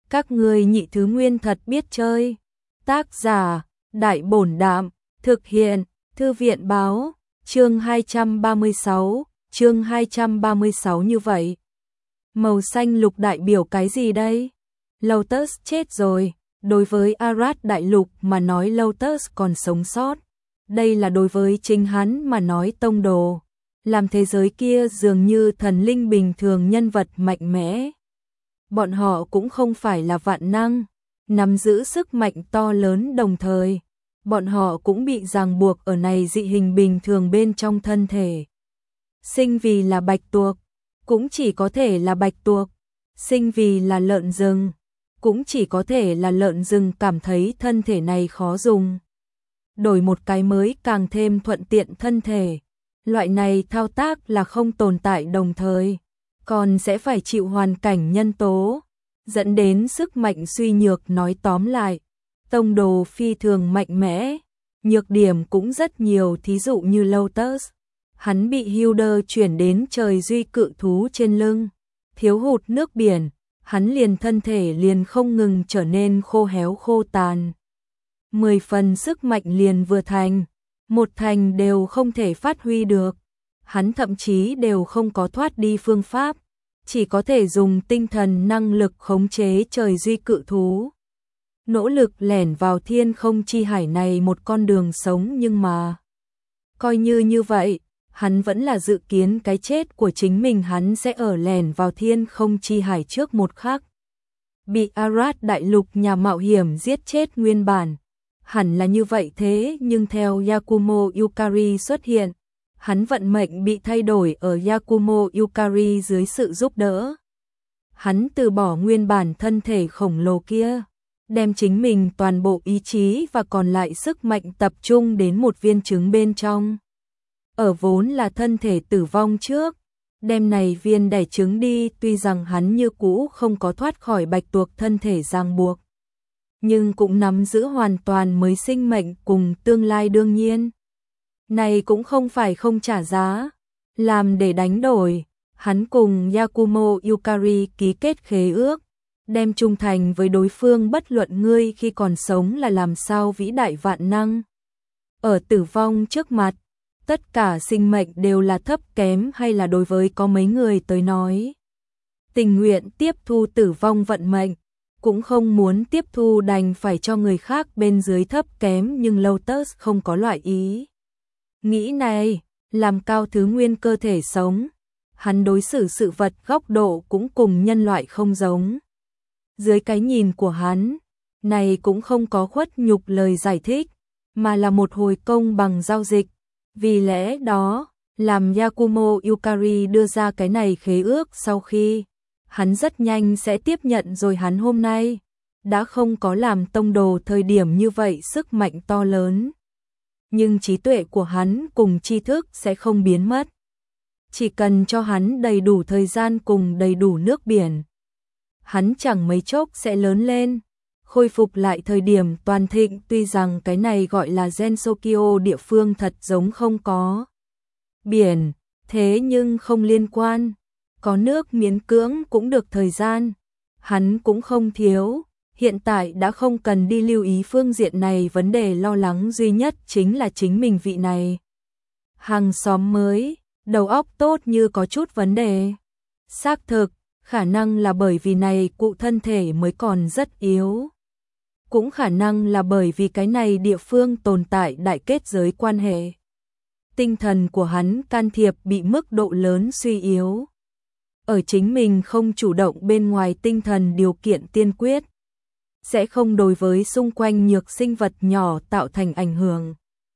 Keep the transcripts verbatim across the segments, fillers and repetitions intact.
Các ngươi nhị thứ nguyên thật biết chơi. Tác giả, Đại Bổn Đạm, thực hiện, Thư viện Báo, chương hai trăm ba mươi sáu, chương hai trăm ba mươi sáu như vậy. Màu xanh lục đại biểu cái gì đây? Lotus chết rồi, đối với Arad đại lục mà nói Lotus còn sống sót. Đây là đối với chính hắn mà nói tông đồ. Làm thế giới kia dường như thần linh bình thường, nhân vật mạnh mẽ. Bọn họ cũng không phải là vạn năng, nắm giữ sức mạnh to lớn đồng thời. Bọn họ cũng bị ràng buộc ở này dị hình bình thường bên trong thân thể. Sinh vì là bạch tuộc, cũng chỉ có thể là bạch tuộc. Sinh vì là lợn rừng, cũng chỉ có thể là lợn rừng cảm thấy thân thể này khó dùng. Đổi một cái mới càng thêm thuận tiện thân thể. Loại này thao tác là không tồn tại đồng thời, còn sẽ phải chịu hoàn cảnh nhân tố, dẫn đến sức mạnh suy nhược. Nói tóm lại, tông đồ phi thường mạnh mẽ, nhược điểm cũng rất nhiều, thí dụ như Lotus. Hắn bị Hilder chuyển đến trời duy cự thú trên lưng, thiếu hụt nước biển, hắn liền thân thể liền không ngừng trở nên khô héo khô tàn. Mười phần sức mạnh liền vừa thành, một thành đều không thể phát huy được. Hắn thậm chí đều không có thoát đi phương pháp, chỉ có thể dùng tinh thần năng lực khống chế trời duy cự thú. Nỗ lực lẻn vào thiên không chi hải này một con đường sống, nhưng mà coi như như vậy, hắn vẫn là dự kiến cái chết của chính mình, hắn sẽ ở lẻn vào thiên không chi hải trước một khắc. Bị Arad đại lục nhà mạo hiểm giết chết nguyên bản. Hẳn là như vậy, thế nhưng theo Yakumo Yukari xuất hiện, hắn vận mệnh bị thay đổi ở Yakumo Yukari dưới sự giúp đỡ. Hắn từ bỏ nguyên bản thân thể khổng lồ kia, đem chính mình toàn bộ ý chí và còn lại sức mạnh tập trung đến một viên trứng bên trong. Ở vốn là thân thể tử vong trước, đem này viên đẻ trứng đi, tuy rằng hắn như cũ không có thoát khỏi bạch tuộc thân thể ràng buộc, nhưng cũng nắm giữ hoàn toàn mới sinh mệnh cùng tương lai. Đương nhiên, này cũng không phải không trả giá, làm để đánh đổi. Hắn cùng Yakumo Yukari ký kết khế ước, đem trung thành với đối phương bất luận ngươi khi còn sống là làm sao vĩ đại vạn năng. Ở tử vong trước mặt, tất cả sinh mệnh đều là thấp kém, hay là đối với có mấy người tới nói, tình nguyện tiếp thu tử vong vận mệnh, cũng không muốn tiếp thu đành phải cho người khác bên dưới thấp kém, nhưng Lotus không có loại ý nghĩ này, làm cao thứ nguyên cơ thể sống. Hắn đối xử sự vật góc độ cũng cùng nhân loại không giống. Dưới cái nhìn của hắn, này cũng không có khuất nhục lời giải thích, mà là một hồi công bằng giao dịch. Vì lẽ đó, làm Yakumo Yukari đưa ra cái này khế ước sau khi, hắn rất nhanh sẽ tiếp nhận rồi. Hắn hôm nay đã không có làm tông đồ thời điểm như vậy sức mạnh to lớn, nhưng trí tuệ của hắn cùng tri thức sẽ không biến mất. Chỉ cần cho hắn đầy đủ thời gian cùng đầy đủ nước biển, hắn chẳng mấy chốc sẽ lớn lên, khôi phục lại thời điểm toàn thịnh. Tuy rằng cái này gọi là Gensokyo địa phương thật giống không có biển, thế nhưng không liên quan, có nước miễn cưỡng cũng được thời gian. Hắn cũng không thiếu, hiện tại đã không cần đi lưu ý phương diện này, vấn đề lo lắng duy nhất chính là chính mình vị này hàng xóm mới, đầu óc tốt như có chút vấn đề. Xác thực, khả năng là bởi vì này cụ thân thể mới còn rất yếu, cũng khả năng là bởi vì cái này địa phương tồn tại đại kết giới quan hệ. Tinh thần của hắn can thiệp bị mức độ lớn suy yếu. Ở chính mình không chủ động bên ngoài tinh thần điều kiện tiên quyết, sẽ không đối với xung quanh nhược sinh vật nhỏ tạo thành ảnh hưởng.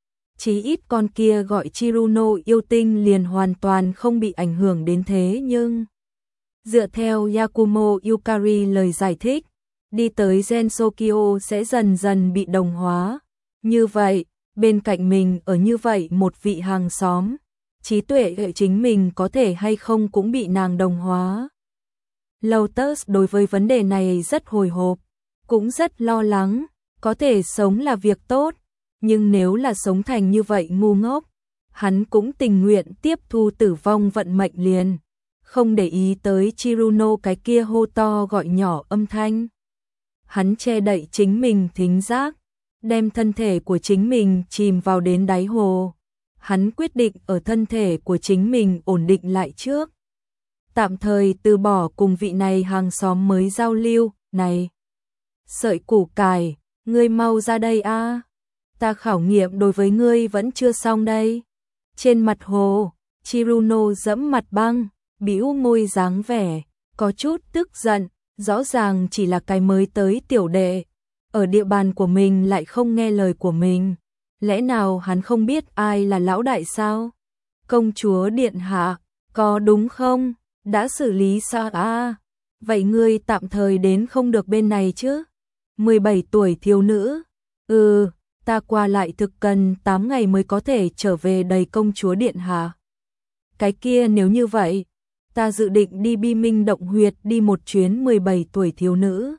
Chí ít con kia gọi Chiruno yêu tinh liền hoàn toàn không bị ảnh hưởng đến, thế nhưng dựa theo Yakumo Yukari lời giải thích, đi tới Gensokyo sẽ dần dần bị đồng hóa. Như vậy, bên cạnh mình ở như vậy một vị hàng xóm, trí tuệ của chính mình có thể hay không cũng bị nàng đồng hóa. Lotus đối với vấn đề này rất hồi hộp, cũng rất lo lắng. Có thể sống là việc tốt, nhưng nếu là sống thành như vậy ngu ngốc, hắn cũng tình nguyện tiếp thu tử vong vận mệnh liền, không để ý tới Chiruno cái kia hô to gọi nhỏ âm thanh. Hắn che đậy chính mình thính giác, đem thân thể của chính mình chìm vào đến đáy hồ. Hắn quyết định ở thân thể của chính mình ổn định lại trước. Tạm thời từ bỏ cùng vị này hàng xóm mới giao lưu, này. Sợi củ cải, ngươi mau ra đây a, ta khảo nghiệm đối với ngươi vẫn chưa xong đây. Trên mặt hồ, Chiruno dẫm mặt băng, bĩu môi dáng vẻ, có chút tức giận, rõ ràng chỉ là cái mới tới tiểu đệ. Ở địa bàn của mình lại không nghe lời của mình. Lẽ nào hắn không biết ai là lão đại sao? Công chúa điện hạ, có đúng không? Đã xử lý sao à? Vậy ngươi tạm thời đến không được bên này chứ? mười bảy tuổi thiếu nữ. Ừ, ta qua lại thực cần tám ngày mới có thể trở về đầy công chúa điện hạ. Cái kia nếu như vậy, ta dự định đi Bi Minh Động Huyệt đi một chuyến. Mười bảy tuổi thiếu nữ.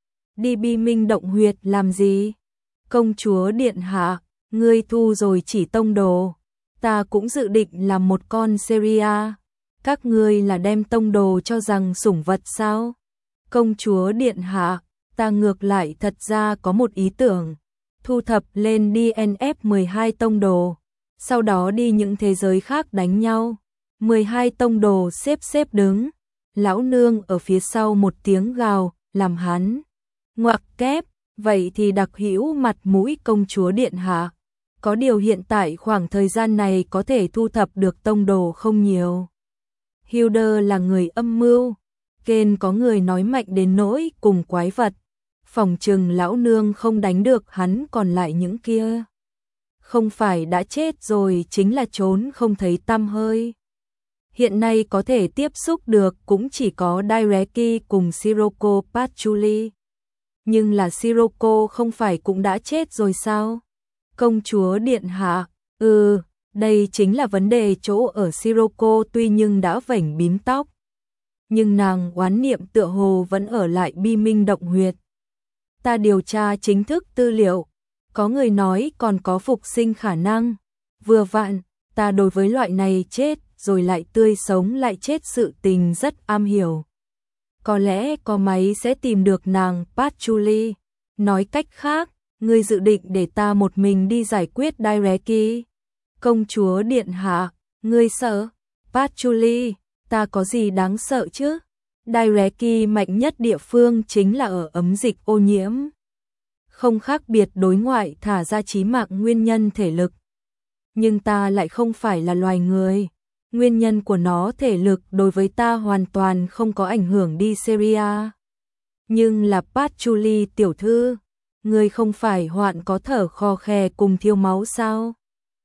Đi Bi Minh Động Huyệt làm gì? Công chúa điện hạ, ngươi thu rồi chỉ tông đồ. Ta cũng dự định làm một con Seria. Các ngươi là đem tông đồ cho rằng sủng vật sao? Công chúa điện hạ, ta ngược lại thật ra có một ý tưởng. Thu thập lên đê en ép mười hai tông đồ. Sau đó đi những thế giới khác đánh nhau. mười hai tông đồ xếp xếp đứng. Lão nương ở phía sau một tiếng gào, làm hắn ngoặc kép. Vậy thì đặc hữu mặt mũi công chúa điện hạ. Có điều hiện tại khoảng thời gian này có thể thu thập được tông đồ không nhiều. Hilder là người âm mưu. Kên có người nói mạnh đến nỗi cùng quái vật. Phòng trừng lão nương không đánh được hắn, còn lại những kia không phải đã chết rồi chính là trốn không thấy tăm hơi. Hiện nay có thể tiếp xúc được cũng chỉ có Daireki cùng Shiroko Patchouli. Nhưng là Shiroko không phải cũng đã chết rồi sao? Công chúa điện hạ, ừ, đây chính là vấn đề chỗ ở. Shiroko tuy nhưng đã vảnh bím tóc, nhưng nàng oán niệm tựa hồ vẫn ở lại Bi Minh Động Huyệt. Ta điều tra chính thức tư liệu, có người nói còn có phục sinh khả năng. Vừa vặn, ta đối với loại này chết rồi lại tươi sống lại chết sự tình rất am hiểu. Có lẽ có máy sẽ tìm được nàng Patchouli. Nói cách khác, ngươi dự định để ta một mình đi giải quyết Daireki. Công chúa điện hạ, ngươi sợ? Patchouli, ta có gì đáng sợ chứ? Daireki mạnh nhất địa phương chính là ở ấm dịch ô nhiễm. Không khác biệt đối ngoại thả ra chí mạng nguyên nhân thể lực. Nhưng ta lại không phải là loài người. Nguyên nhân của nó thể lực đối với ta hoàn toàn không có ảnh hưởng đi Seria. Nhưng là Patchouli tiểu thư, ngươi không phải hoạn có thở khò khè cùng thiếu máu sao?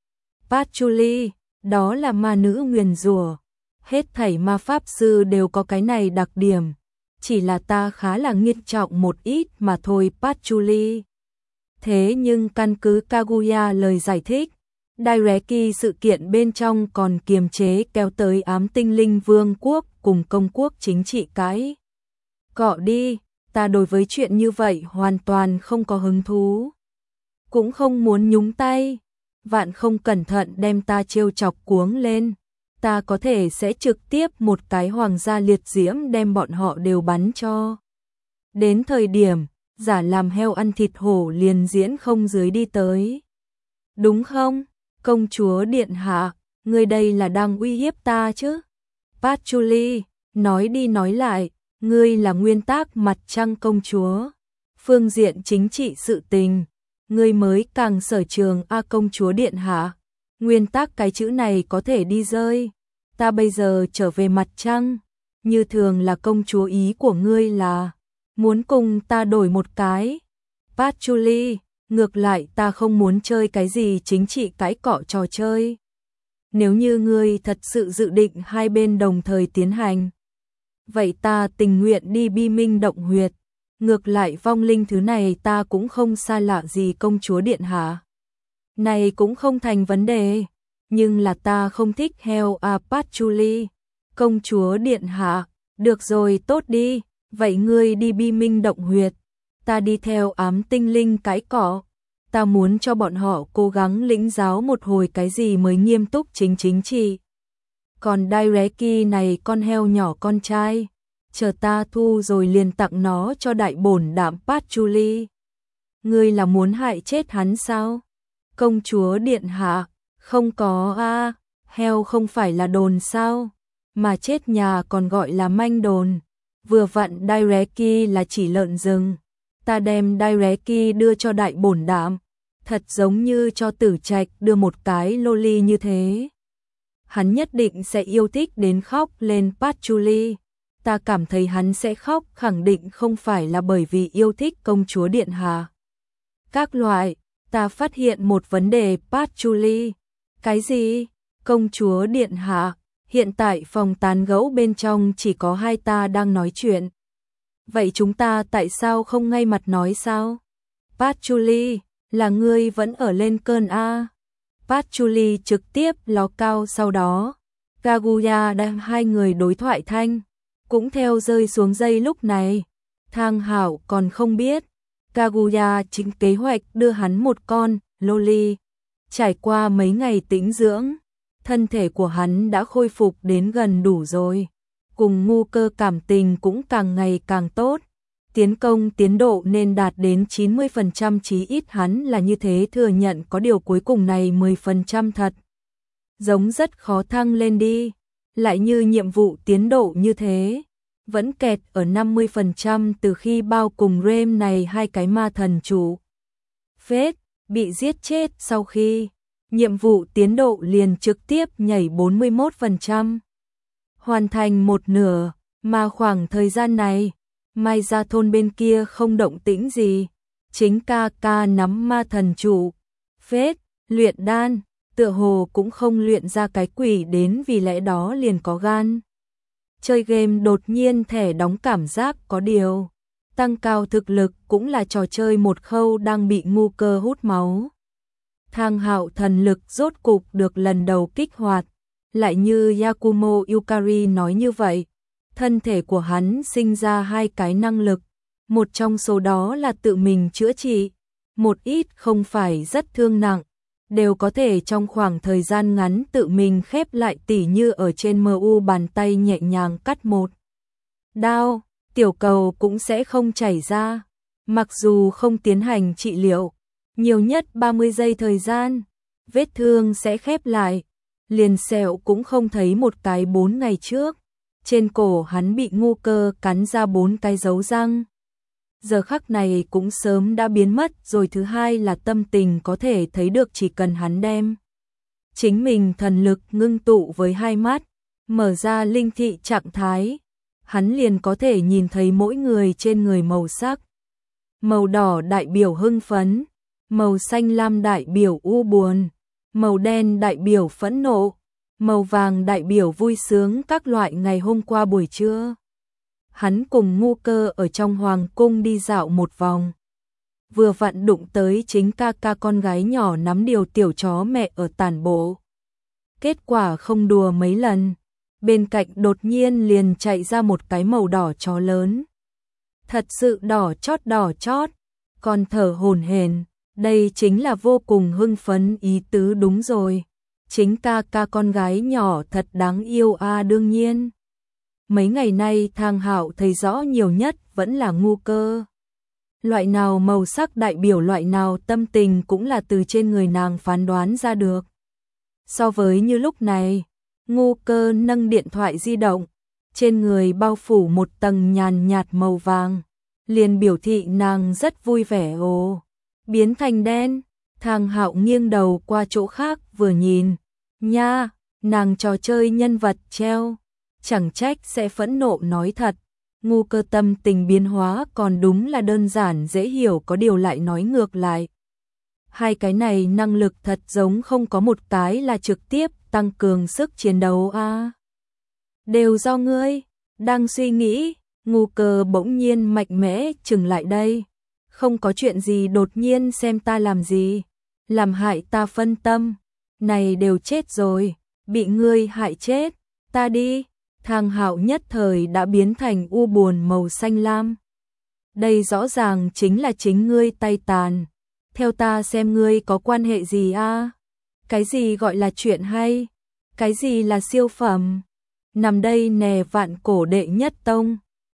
Patchouli, đó là ma nữ nguyền rủa. Hết thảy ma pháp sư đều có cái này đặc điểm. Chỉ là ta khá là nghiêm trọng một ít mà thôi Patchouli. Thế nhưng căn cứ Kaguya lời giải thích, Daireki sự kiện bên trong còn kiềm chế kéo tới ám tinh linh vương quốc cùng công quốc chính trị cái. Cọ đi, ta đối với chuyện như vậy hoàn toàn không có hứng thú. Cũng không muốn nhúng tay, vạn không cẩn thận đem ta trêu chọc cuống lên. Ta có thể sẽ trực tiếp một cái hoàng gia liệt diễm đem bọn họ đều bắn cho. Đến thời điểm, giả làm heo ăn thịt hổ liền diễn không dưới đi tới. Đúng không? Công chúa điện hạ, ngươi đây là đang uy hiếp ta chứ? Patchouli, nói đi nói lại, ngươi là nguyên tắc mặt trăng công chúa. Phương diện chính trị sự tình, ngươi mới càng sở trường. A công chúa điện hạ, nguyên tắc cái chữ này có thể đi rơi. Ta bây giờ trở về mặt trăng, như thường là công chúa, ý của ngươi là muốn cùng ta đổi một cái. Patchouli, ngược lại ta không muốn chơi cái gì chính trị cãi cọ trò chơi. Nếu như ngươi thật sự dự định hai bên đồng thời tiến hành, vậy ta tình nguyện đi Bi Minh Động Huyệt. Ngược lại vong linh thứ này ta cũng không xa lạ gì công chúa điện hạ. Này cũng không thành vấn đề, nhưng là ta không thích heo a Patchouli. Công chúa điện hạ, được rồi tốt đi, vậy ngươi đi Bi Minh Động Huyệt, ta đi theo ám tinh linh cái cỏ. Ta muốn cho bọn họ cố gắng lĩnh giáo một hồi cái gì mới nghiêm túc chính chính trị. Còn Daireki này con heo nhỏ con trai, chờ ta thu rồi liền tặng nó cho đại bổn đạm Patchouli. Ngươi là muốn hại chết hắn sao? Công chúa điện hạ, không có a, heo không phải là đồn sao, mà chết nhà còn gọi là manh đồn. Vừa vặn Daireki là chỉ lợn rừng, ta đem Daireki đưa cho đại bổn đạm, thật giống như cho Tử Trạch đưa một cái loli như thế. Hắn nhất định sẽ yêu thích đến khóc lên Patchouli. Ta cảm thấy hắn sẽ khóc khẳng định không phải là bởi vì yêu thích công chúa điện hạ. Các loại, ta phát hiện một vấn đề Patchouli. Cái gì? Công chúa điện hạ, hiện tại phòng tán gẫu bên trong chỉ có hai ta đang nói chuyện. Vậy chúng ta tại sao không ngay mặt nói sao? Patchouli, là ngươi vẫn ở lên cơn a? Patchouli trực tiếp ló cao, sau đó Kaguya đang hai người đối thoại thanh cũng theo rơi xuống dây. Lúc này Thang Hạo còn không biết Kaguya chính kế hoạch đưa hắn một con loli. Trải qua mấy ngày tĩnh dưỡng, thân thể của hắn đã khôi phục đến gần đủ rồi, cùng Ngu Cơ cảm tình cũng càng ngày càng tốt. Tiến công tiến độ nên đạt đến chín mươi phần trăm, chí ít hắn là như thế thừa nhận, có điều cuối cùng này mười phần trăm thật giống rất khó thăng lên đi, lại như nhiệm vụ tiến độ như thế vẫn kẹt ở năm mươi phần trăm từ khi bao cùng Rem này hai cái ma thần chủ phết bị giết chết, sau khi nhiệm vụ tiến độ liền trực tiếp nhảy bốn mươi mốt phần trăm, hoàn thành một nửa, mà khoảng thời gian này Mai Gia thôn bên kia không động tĩnh gì, chính ca ca nắm ma thần chủ phết luyện đan, tựa hồ cũng không luyện ra cái quỷ đến, vì lẽ đó liền có gan chơi game. Đột nhiên thẻ đóng cảm giác có điều tăng cao thực lực cũng là trò chơi một khâu đang bị Ngu Cơ hút máu. Thang Hạo thần lực rốt cục được lần đầu kích hoạt, lại như Yakumo Yukari nói như vậy, thân thể của hắn sinh ra hai cái năng lực, một trong số đó là tự mình chữa trị, một ít không phải rất thương nặng, đều có thể trong khoảng thời gian ngắn tự mình khép lại, tỉ như ở trên em u bàn tay nhẹ nhàng cắt một đao, tiểu cầu cũng sẽ không chảy ra, mặc dù không tiến hành trị liệu, nhiều nhất ba mươi giây thời gian, vết thương sẽ khép lại, liền sẹo cũng không thấy một cái. Bốn ngày trước, trên cổ hắn bị Ngu Cơ cắn ra bốn cái dấu răng, giờ khắc này cũng sớm đã biến mất rồi. Thứ hai là tâm tình có thể thấy được, chỉ cần hắn đem chính mình thần lực ngưng tụ với hai mắt, mở ra linh thị trạng thái, hắn liền có thể nhìn thấy mỗi người trên người màu sắc. Màu đỏ đại biểu hưng phấn, màu xanh lam đại biểu u buồn, màu đen đại biểu phẫn nộ, màu vàng đại biểu vui sướng các loại. Ngày hôm qua buổi trưa, hắn cùng Ngu Cơ ở trong hoàng cung đi dạo một vòng, vừa vặn đụng tới chính ca ca con gái nhỏ nắm điều tiểu chó mẹ ở tản bộ. Kết quả không đùa mấy lần, bên cạnh đột nhiên liền chạy ra một cái màu đỏ chó lớn, thật sự đỏ chót đỏ chót, còn thở hổn hển. Đây chính là vô cùng hưng phấn ý tứ. Đúng rồi, chính ca ca con gái nhỏ thật đáng yêu a. À, đương nhiên mấy ngày nay Thang Hạo thấy rõ nhiều nhất vẫn là Ngu Cơ. Loại nào màu sắc đại biểu loại nào tâm tình cũng là từ trên người nàng phán đoán ra được. So với như lúc này, Ngu Cơ nâng điện thoại di động, trên người bao phủ một tầng nhàn nhạt màu vàng, liền biểu thị nàng rất vui vẻ. Ồ, biến thành đen. Thang Hạo nghiêng đầu qua chỗ khác vừa nhìn, nha, nàng trò chơi nhân vật treo, chẳng trách sẽ phẫn nộ. Nói thật, Ngu Cơ tâm tình biến hóa còn đúng là đơn giản dễ hiểu, có điều lại nói ngược lại. Hai cái này năng lực thật giống không có một cái là trực tiếp tăng cường sức chiến đấu a. À, đều do ngươi. Đang suy nghĩ, Ngu Cơ bỗng nhiên mạnh mẽ chừng lại đây. Không có chuyện gì, đột nhiên xem ta làm gì, làm hại ta phân tâm, này đều chết rồi, bị ngươi hại chết, ta đi. Thang Hạo nhất thời đã biến thành u buồn màu xanh lam. Đây rõ ràng chính là chính ngươi tay tàn, theo ta xem ngươi có quan hệ gì a? À? Cái gì gọi là chuyện hay, cái gì là siêu phẩm, nằm đây nè vạn cổ đệ nhất tông.